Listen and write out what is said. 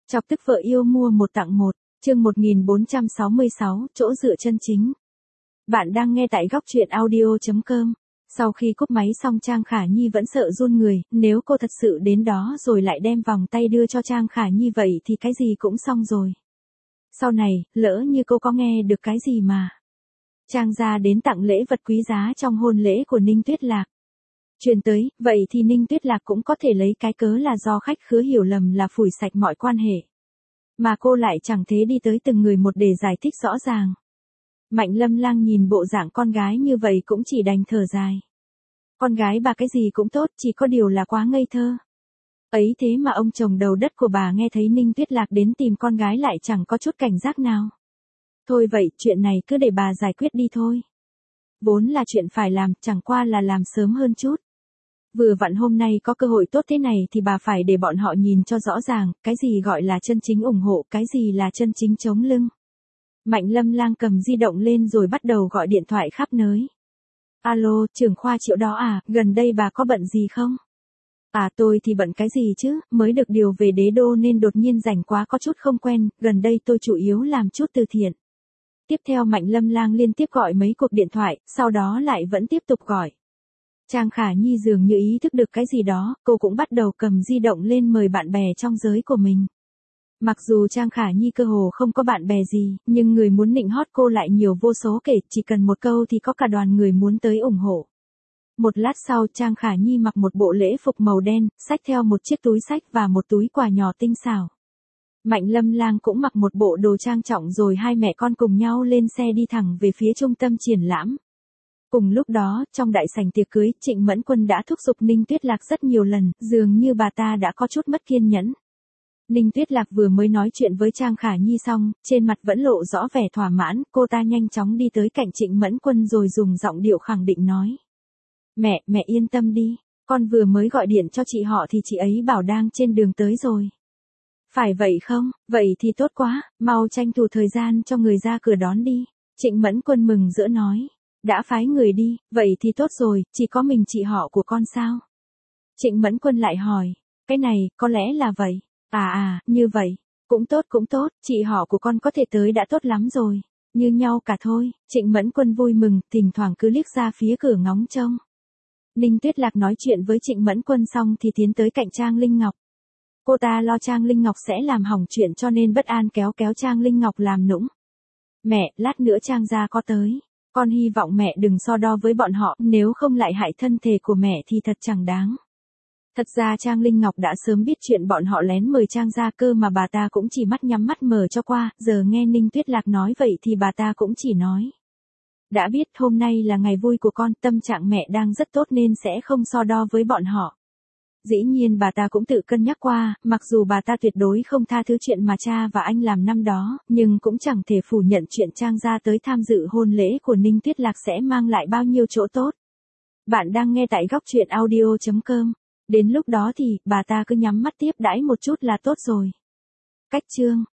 Chọc tức vợ yêu mua một tặng một, chương 1466, chỗ dựa chân chính. Bạn đang nghe tại góc truyện audio.com. Sau khi cúp máy xong Trang Khả Nhi vẫn sợ run người, nếu cô thật sự đến đó rồi lại đem vòng tay đưa cho Trang Khả Nhi vậy thì cái gì cũng xong rồi. Sau này, lỡ như cô có nghe được cái gì mà Trang gia đến tặng lễ vật quý giá trong hôn lễ của Ninh Tuyết Lạc. Truyền tới, vậy thì Ninh Tuyết Lạc cũng có thể lấy cái cớ là do khách khứa hiểu lầm là phủi sạch mọi quan hệ. Mà cô lại chẳng thế đi tới từng người một để giải thích rõ ràng. Mạnh Lâm Lang nhìn bộ dạng con gái như vậy cũng chỉ đành thở dài. Con gái bà cái gì cũng tốt, chỉ có điều là quá ngây thơ. Ấy thế mà ông chồng đầu đất của bà nghe thấy Ninh Tuyết Lạc đến tìm con gái lại chẳng có chút cảnh giác nào. Thôi vậy, chuyện này cứ để bà giải quyết đi thôi. Vốn là chuyện phải làm, chẳng qua là làm sớm hơn chút. Vừa vặn hôm nay có cơ hội tốt thế này thì bà phải để bọn họ nhìn cho rõ ràng, cái gì gọi là chân chính ủng hộ, cái gì là chân chính chống lưng. Mạnh Lâm Lang cầm di động lên rồi bắt đầu gọi điện thoại khắp nơi. Alo, trưởng khoa Triệu đó à, gần đây bà có bận gì không? À tôi thì bận cái gì chứ, mới được điều về Đế Đô nên đột nhiên rảnh quá có chút không quen, gần đây tôi chủ yếu làm chút từ thiện. Tiếp theo Mạnh Lâm Lang liên tiếp gọi mấy cuộc điện thoại, sau đó lại vẫn tiếp tục gọi. Trang Khả Nhi dường như ý thức được cái gì đó, cô cũng bắt đầu cầm di động lên mời bạn bè trong giới của mình. Mặc dù Trang Khả Nhi cơ hồ không có bạn bè gì, nhưng người muốn nịnh hót cô lại nhiều vô số kể, chỉ cần một câu thì có cả đoàn người muốn tới ủng hộ. Một lát sau Trang Khả Nhi mặc một bộ lễ phục màu đen, xách theo một chiếc túi xách và một túi quà nhỏ tinh xảo. Mạnh Lâm Lang cũng mặc một bộ đồ trang trọng rồi hai mẹ con cùng nhau lên xe đi thẳng về phía trung tâm triển lãm. Cùng lúc đó, trong đại sảnh tiệc cưới, Trịnh Mẫn Quân đã thúc giục Ninh Tuyết Lạc rất nhiều lần, dường như bà ta đã có chút mất kiên nhẫn. Ninh Tuyết Lạc vừa mới nói chuyện với Trang Khả Nhi xong, trên mặt vẫn lộ rõ vẻ thỏa mãn, cô ta nhanh chóng đi tới cạnh Trịnh Mẫn Quân rồi dùng giọng điệu khẳng định nói. Mẹ yên tâm đi, con vừa mới gọi điện cho chị họ thì chị ấy bảo đang trên đường tới rồi. Phải vậy không, vậy thì tốt quá, mau tranh thủ thời gian cho người ra cửa đón đi. Trịnh Mẫn Quân mừng rỡ nói. Đã phái người đi, vậy thì tốt rồi, chỉ có mình chị họ của con sao? Trịnh Mẫn Quân lại hỏi, cái này, có lẽ là vậy. Như vậy, cũng tốt, chị họ của con có thể tới đã tốt lắm rồi. Như nhau cả thôi, Trịnh Mẫn Quân vui mừng, thỉnh thoảng cứ liếc ra phía cửa ngóng trông. Ninh Tuyết Lạc nói chuyện với Trịnh Mẫn Quân xong thì tiến tới cạnh Trang Linh Ngọc. Cô ta lo Trang Linh Ngọc sẽ làm hỏng chuyện cho nên bất an kéo Trang Linh Ngọc làm nũng. Mẹ, lát nữa Trang gia có tới. Con hy vọng mẹ đừng so đo với bọn họ, nếu không lại hại thân thể của mẹ thì thật chẳng đáng. Thật ra Trang Linh Ngọc đã sớm biết chuyện bọn họ lén mời Trang gia cơ mà bà ta cũng chỉ mắt nhắm mắt mở cho qua, giờ nghe Ninh Tuyết Lạc nói vậy thì bà ta cũng chỉ nói. Đã biết hôm nay là ngày vui của con, tâm trạng mẹ đang rất tốt nên sẽ không so đo với bọn họ. Dĩ nhiên bà ta cũng tự cân nhắc qua, mặc dù bà ta tuyệt đối không tha thứ chuyện mà cha và anh làm năm đó, nhưng cũng chẳng thể phủ nhận chuyện Trang gia tới tham dự hôn lễ của Ninh Tuyết Lạc sẽ mang lại bao nhiêu chỗ tốt. Bạn đang nghe tại góc truyện audio.com. Đến lúc đó thì, bà ta cứ nhắm mắt tiếp đãi một chút là tốt rồi. Cách chương